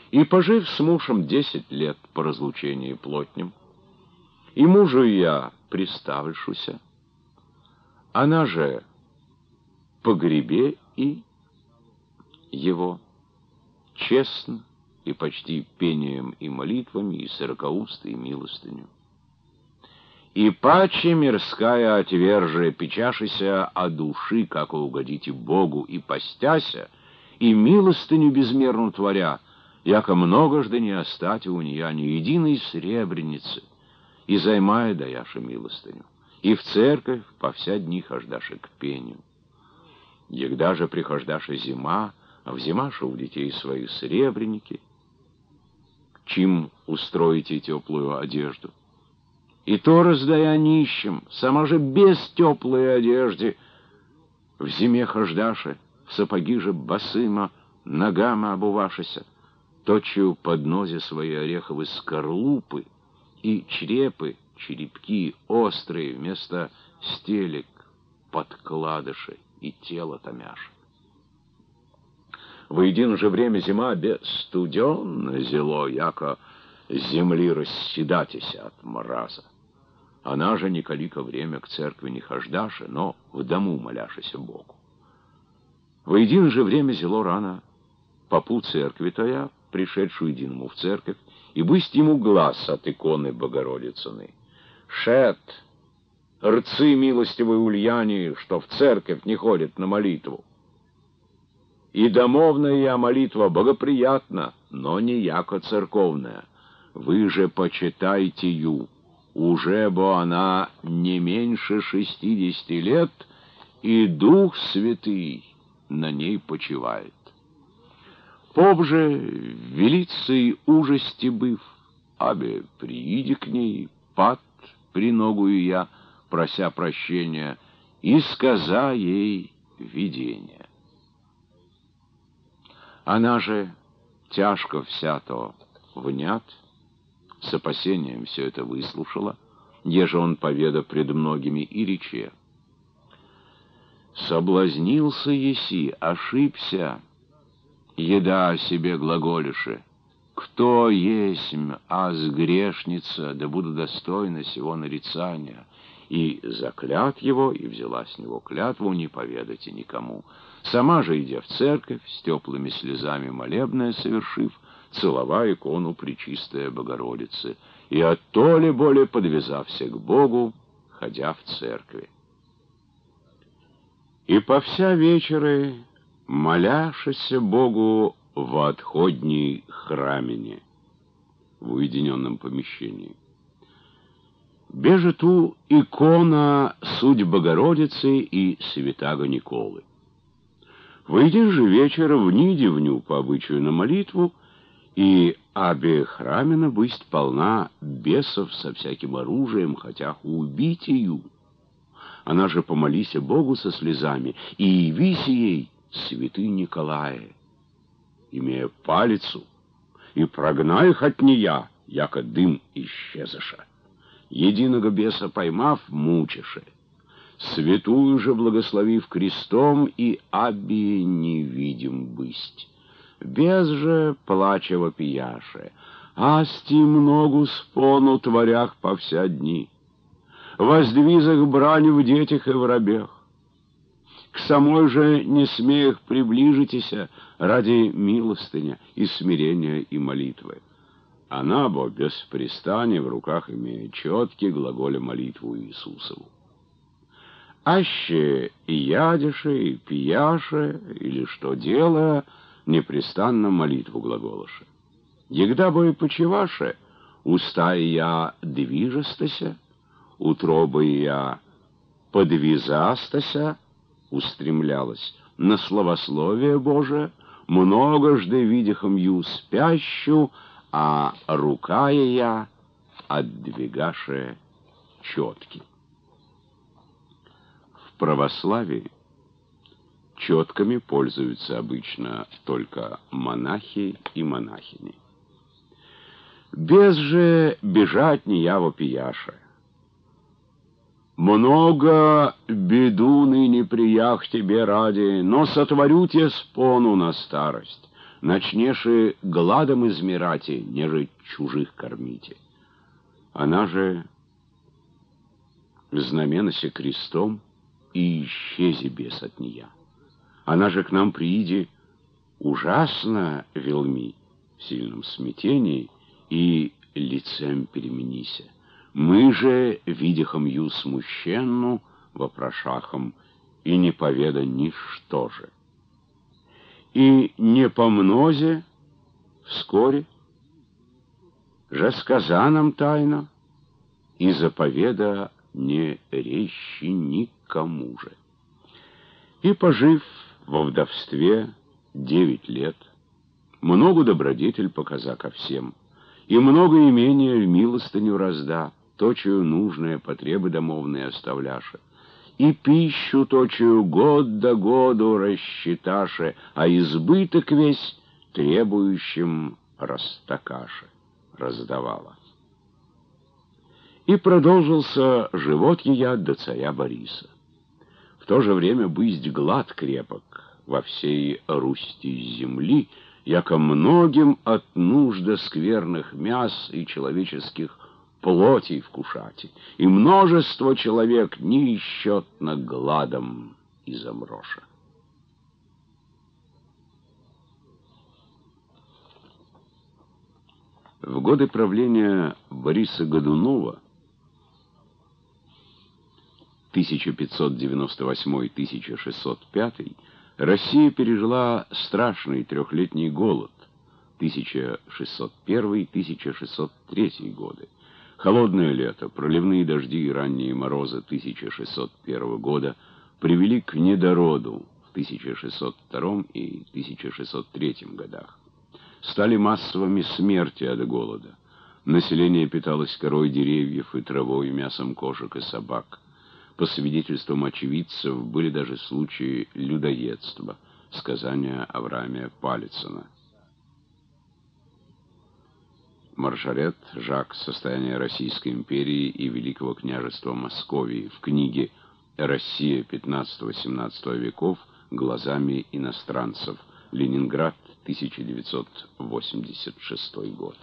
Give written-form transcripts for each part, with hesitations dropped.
И, пожив с мужем 10 лет по разлучении плотнем, и мужу я приставившуся, она же погребе и его честно и почти пением и молитвами, и сорокаустой, и милостыню. И паче мирская отверже, печашися о души, как угодите Богу, и постяся, и милостыню безмерну творя, яко многожды не остать у нея ни единой сребреницы, и займая даяша милостыню, и в церковь по вся дни хождаше к пению. Егда же прихождаша зима, а взимаша у детей свои сребреники, чим устроите теплую одежду. И то раздая нищим, сама же без теплой одежды, в зиме хождаше, в сапоги же босыма, ногама обувашися, точию под нозе свои ореховые скорлупы и чрепы, черепки острые, вместо стелек, подкладыши и тело томяши. В един же время зима без студенно зело, яко земли расседатися от мраза. Она же николико время к церкви не хождаше, но в дому моляшися Богу. В един же время зело рано попу церкви тоя, пришедшую единому в церковь, и бысть ему глаз от иконы Богородицыны. Шет, рцы милостивой Ульяне, что в церковь не ходит на молитву. И домовная я молитва богоприятна, но не яко церковная. Вы же почитайте ю, уже бо она не меньше 60 лет, и Дух Святый на ней почивает. Поп же, велицей ужасти быв, абе прииди к ней, пад приногую я, прося прощения, и сказа ей видение. Она же тяжко вся то внят, с опасением все это выслушала, еже он поведа пред многими и рече. Соблазнился еси, ошибся, еда о себе глаголише. Кто есмь, аз грешница, да буду достойна сего нарицания. И заклят его, и взяла с него клятву не поведайте никому. Сама же, идя в церковь, с теплыми слезами молебное совершив, целова икону Пречистая Богородицы, и оттоле более подвязався к Богу, ходя в церкви. И по вся вечеры моляшися Богу в отходней храмине, в уединенном помещении. Беже ту икона суть Богородицы и святаго Николы. Выйдешь же вечер в нидевню по обычаю на молитву, и абе храмина бысть полна бесов со всяким оружием, хотя убить ее. Она же помолися Богу со слезами, и явися ей святый Николае, имея палицу, и прогнай их от нея, яко дым исчезаша. Единого беса поймав, мучеше. Святую же благословив крестом, и аби невидим бысть. Без же плача вопияше, асти многу спону творях по вся дни. Воздвизах брань в детях и в рабех. К самой же не смеях приближитеся ради милостыня и смирения и молитвы. Она бо без пристани в руках имея четкий глаголе молитву Иисусову. Аще и ядеше, и пияше, или что делая, непрестанно молитву глаголаше. Егда бо и почиваше, уста я движестася, утроба я подвизастася, устремлялась на словословие Божие, многожды видихом ю спящу, а рука я отдвигаше четки. В православии четками пользуются обычно только монахи и монахини. Без же бежать не я вопияше. Много беду ныне приях тебе ради, но сотворю те спону на старость. начнеши гладом измирати, неже чужих кормите. Она же знаменася крестом, и исчези бес от нея. Она же к нам прииди ужасно велми, в сильном смятении, и лицем переменися. Мы же, видихом ю смущенну, вопрошахом, и не поведа ничто же. И не по мнозе вскоре же сказа нам тайно, и заповеда не речи никому же. И, пожив во вдовстве 9 лет, много добродетель показа ко всем, и много имения в милостыню разда, точую нужные потребы домовные оставляше, и пищу точую год до году рассчиташе, а избыток весь требующим растакаше, раздавала. И продолжился живот ея до царя Бориса. В то же время бысть глад крепок во всей Русти земли, яко многим от нужда скверных мяс и человеческих плотей вкушати, и множество человек неисчетно гладом изомроша. В годы правления Бориса Годунова 1598-1605 Россия пережила страшный трехлетний голод 1601-1603 годы. Холодное лето, проливные дожди и ранние морозы 1601 года привели к недороду в 1602 и 1603 годах. Стали массовыми смерти от голода. Население питалось корой деревьев и травой, мясом кошек и собак. По свидетельствам очевидцев, были даже случаи людоедства, сказания Авраамия Палицына. Маржарет Жак «Состояние Российской империи и Великого княжества Московии» в книге «Россия XV-XVII веков глазами иностранцев. Ленинград, 1986 год».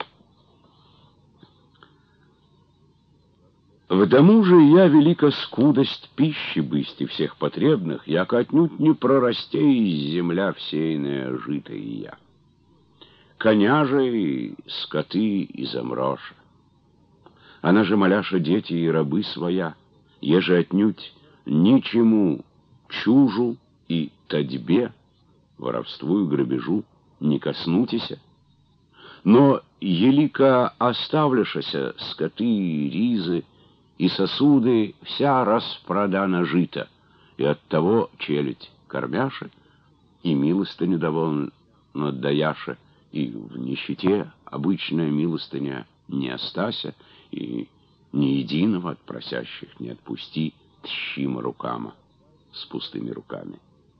В дому же я велика скудость пищи бысти всех потребных, яко отнюдь не прорастей земля всеяная житая я. Коня же и скоты изомроша. Она же моляша дети и рабы своя, еже отнюдь ничему чужу и тадьбе, воровству и грабежу не коснутися. Но елика оставляшася скоты и ризы, и сосуды вся распродана жита, и оттого челядь кормяша, и милостыню довольно отдаяша, и в нищете обычная милостыня не остася, и ни единого от просящих не отпусти тщима рукама, с пустыми руками.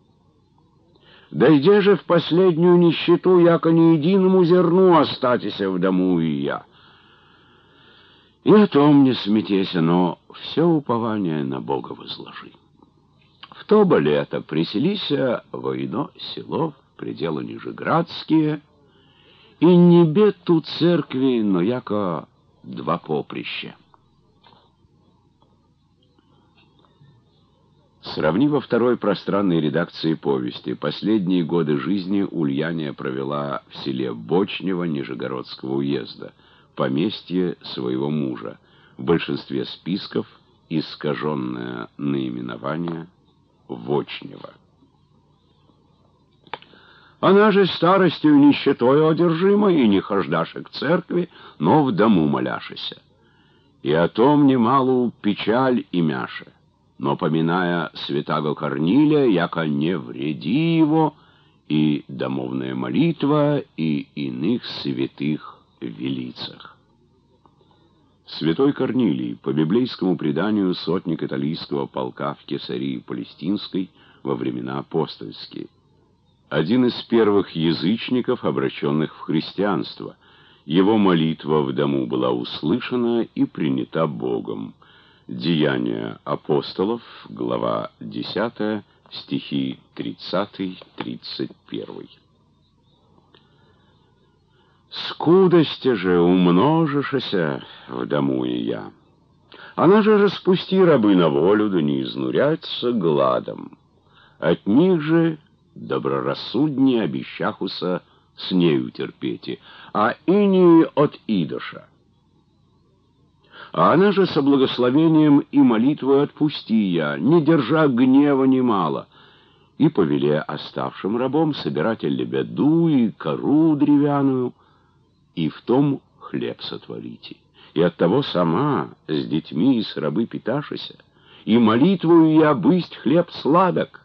Дойде же в последнюю нищету, яко ни единому зерну остатися в дому и я. И о том не смятеся, но все упование на Бога возложи. В то бы лето приселися во ино село, пределы нижеградские, и не бед ту церкви, но яко два поприща. Сравни во второй пространной редакции повести. Последние годы жизни Ульяния провела в селе Бочнево Нижегородского уезда, поместье своего мужа. В большинстве списков искаженное наименование Вочнево. Она же старостью и нищетой одержима, и не хождаше к церкви, но в дому моляшися. И о том немалую печаль имяше, но, поминая святаго Корнилия, яко не вреди его, и домовная молитва, и иных святых велицах. Святой Корнилий, по библейскому преданию, сотник италийского полка в Кесарии Палестинской во времена апостольские. Один из первых язычников, обращенных в христианство. Его молитва в дому была услышана и принята Богом. Деяния апостолов, глава 10, стихи 30-31. скудости же умножишься в дому и я. Она же распусти рабы на волю, да не изнуряться гладом. От них же доброрассуднее обещахуса с нею терпете, а ини от идоша. А она же со благословением и молитвой отпусти я, не держа гнева немало, и повеле оставшим рабом собирать лебеду и кору древяную, и в том хлеб сотворите. И оттого сама с детьми и с рабы питашися, и молитвою я бысть хлеб сладок.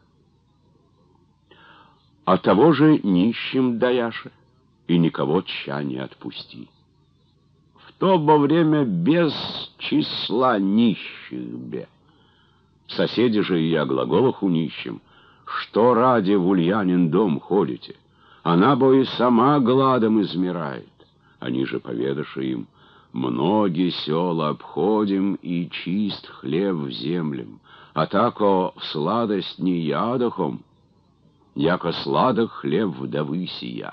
А того же нищим даяша, и никого тща не отпусти. В то во время без числа нищих бе. Соседи же и я глаголах у нищим, что ради в Ульянин дом ходите? Она бо и сама гладом измирает. Они же поведаши им, многие села обходим, и чист хлеб в землям, а тако в сладость не ядохом, яко сладок хлеб вдовы сия.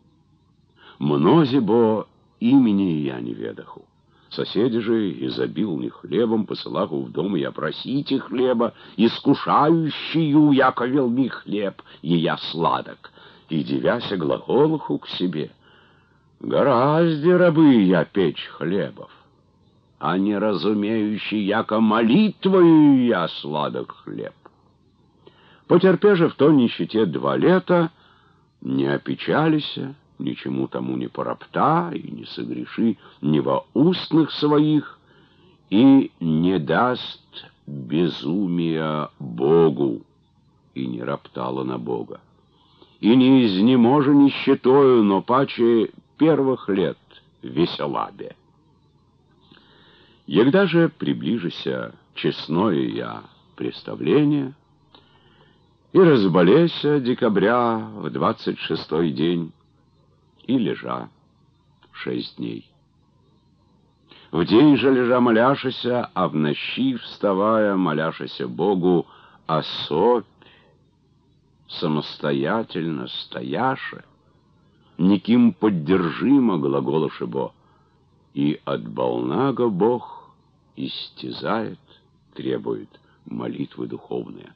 Мнози бо имени я не ведаху. Соседи же изобилны хлебом, посылаху в дом я просите хлеба, искушающую, яко велми хлеб, и я сладок, и девяся глаголуху к себе. Гораздо рабы я печь хлебов, а не разумеющий, яко молитвою я сладок хлеб. Потерпе же в той нищете 2 лета, не опечалися, ничему тому не поропта и не согреши ни во устных своих, и не даст безумия Богу, и не роптала на Бога. И не изнеможа нищетою, но паче первых лет веселабе. Егда же приближися честное я представление, и разболеся декабря в 26-й день, и лежа 6 дней. В день же лежа моляшися, а в ночи вставая моляшися Богу, особь самостоятельно стояше, никим поддержимо глаголаше бо, и от болнага Бог истязает, требует молитвы духовные.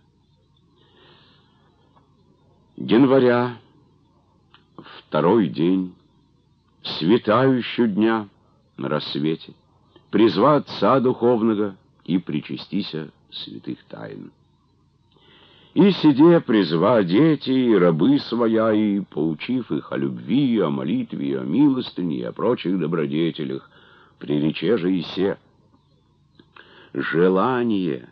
Января, 2-й день, светающего дня на рассвете, призва Отца Духовного и причастися святых тайн. И сиде призва дети и рабы своя, и, поучив их о любви, о молитве, о милостыне и о прочих добродетелях, прирече же и се. Желание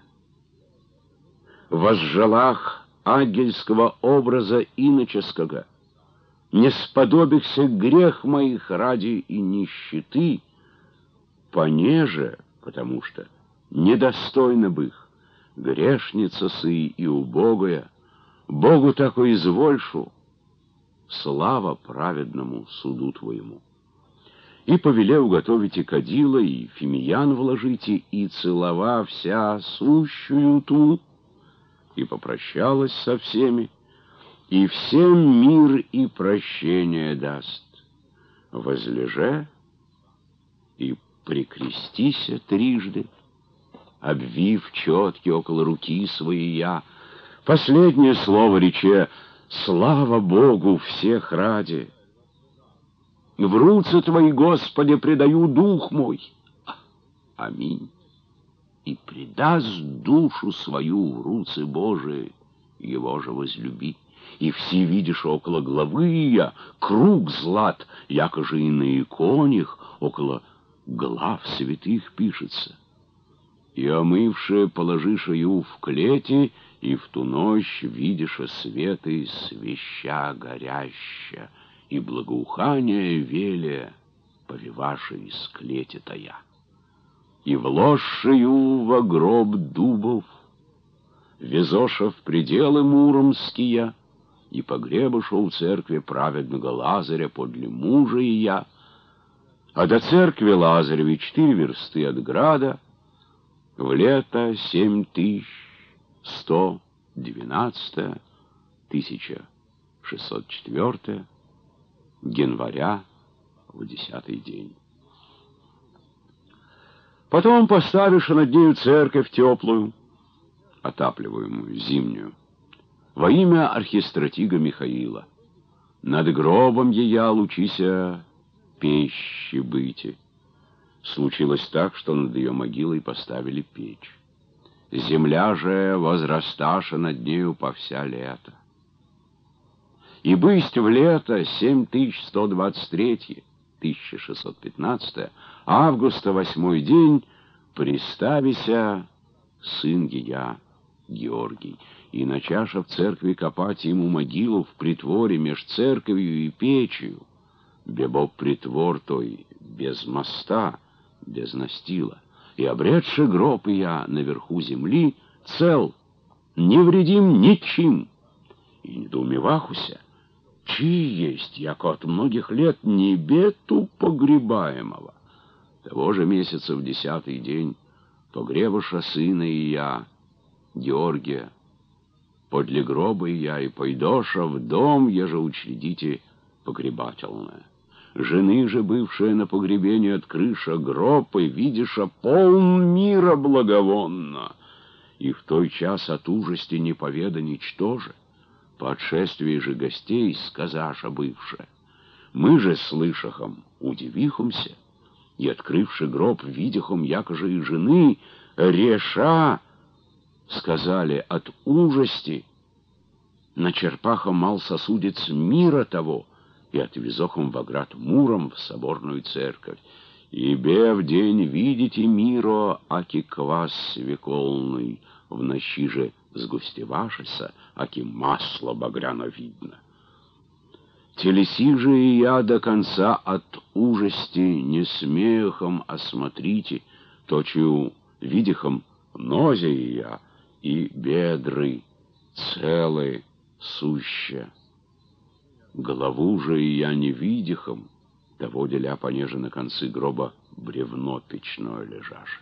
возжелах ангельского образа иноческого, не сподобихся грех моих ради и нищеты, понеже, потому что недостойно бы их, грешница сы и убогая, Богу тако извольшу, слава праведному суду твоему. И повеле уготовите кадила, и фимиян вложите, и целова вся сущую ту, и попрощалась со всеми, и всем мир и прощение даст. Возлеже и прикрестися трижды, обвив четки около руки своей я, последнее слово рече: слава Богу всех ради. В руцы Твои, Господи, предаю дух мой. Аминь. И предаст душу свою в руцы Божии, его же возлюби. И все видишь около главы я круг злат, якоже и на иконях около глав святых пишется. И омывши положишь ее в клете, и в ту ночь видишь светы свеща горяща, и благоухание велия повиваши из клети тая. И вложшую во гроб дубов везоша в пределы муромские, и погребаша у церкви праведного Лазаря подле мужа и я, а до церкви Лазаревой 4 версты от града, в лето 7112, 1604, января в 10-й день. Потом поставишь над нею церковь теплую, отапливаемую, зимнюю, во имя архистратига Михаила. Над гробом ея лучися пещи быти. Случилось так, что над ее могилой поставили печь. Земля же возрасташа над нею по вся лето. И бысть в лето 7123, 1615, августа 8 день, приставися сын ея Георгий, и начаша в церкви копать ему могилу в притворе меж церковью и печью, бебо притвор той без моста, без настила, и обретши гроб я наверху земли цел, невредим ничем, и недоумевахуся, чьи есть, яко от многих лет небету погребаемого. Того же месяца в 10-й день погребаша сына и я, Георгия, подле гроба я, и пойдоша в дом, еже учредите погребательное. Жены же, бывшая на погребении, открыша гроб, и видиша полн мира благовонно, и в той час от ужасти не поведа ничтоже. По отшествии же гостей сказаша бывшая, мы же слышахом удивихомся, и, открывши гроб, видихом, якоже и жены, реша, сказали, от ужасти, начерпахом мал сосудец мира того, и отвезохом в оград муром в соборную церковь. Ибе в день видите миро, аки квас свеколный, в ночи же сгустевашися, аки масло багряно видно. Телеси же и я до конца от ужасти не смехом осмотрите, точию видихом нозе и я, и бедры целые суще. Голову же и я не видихом, того деля понеже на концы гроба бревно печное лежаше.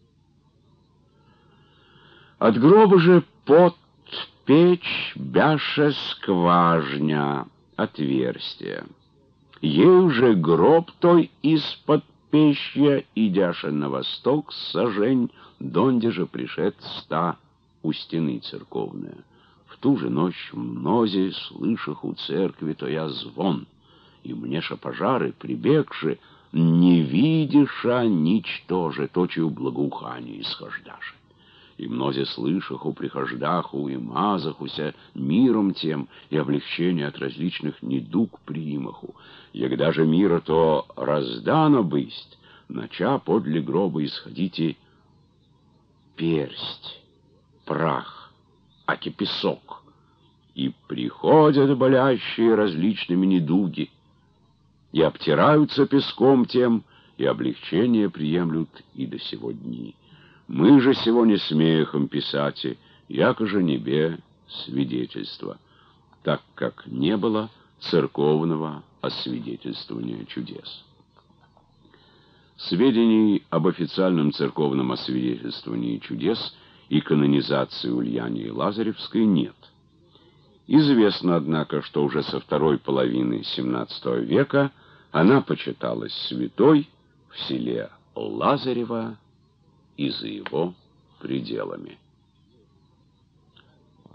От гроба же под печь бяше скважня, отверстие. Ей же гроб той из-под печья, идяше на восток, сажень, донде же пришед ста у стены церковная. В ту же ночь мнози, слышах у церкви, то я звон, и мнеша пожары, прибегши, не видиша ничтоже, точию благоухание исхождаше. И мнози слышаху, прихождаху и мазахуся миром тем, и облегчение от различных недуг приимаху. Егда же мира то раздано бысть, нача подле гроба исходите персть, прах, аки песок, и приходят болящие различными недуги, и обтираются песком тем, и облегчение приемлют и до сего дни. Мы же сего не смехом писати, яко же небе свидетельство, так как не было церковного освидетельствования чудес. Сведений об официальном церковном освидетельствовании чудес и канонизации Ульянии Лазаревской нет. Известно, однако, что уже со второй половины XVII века она почиталась святой в селе Лазарево и за его пределами.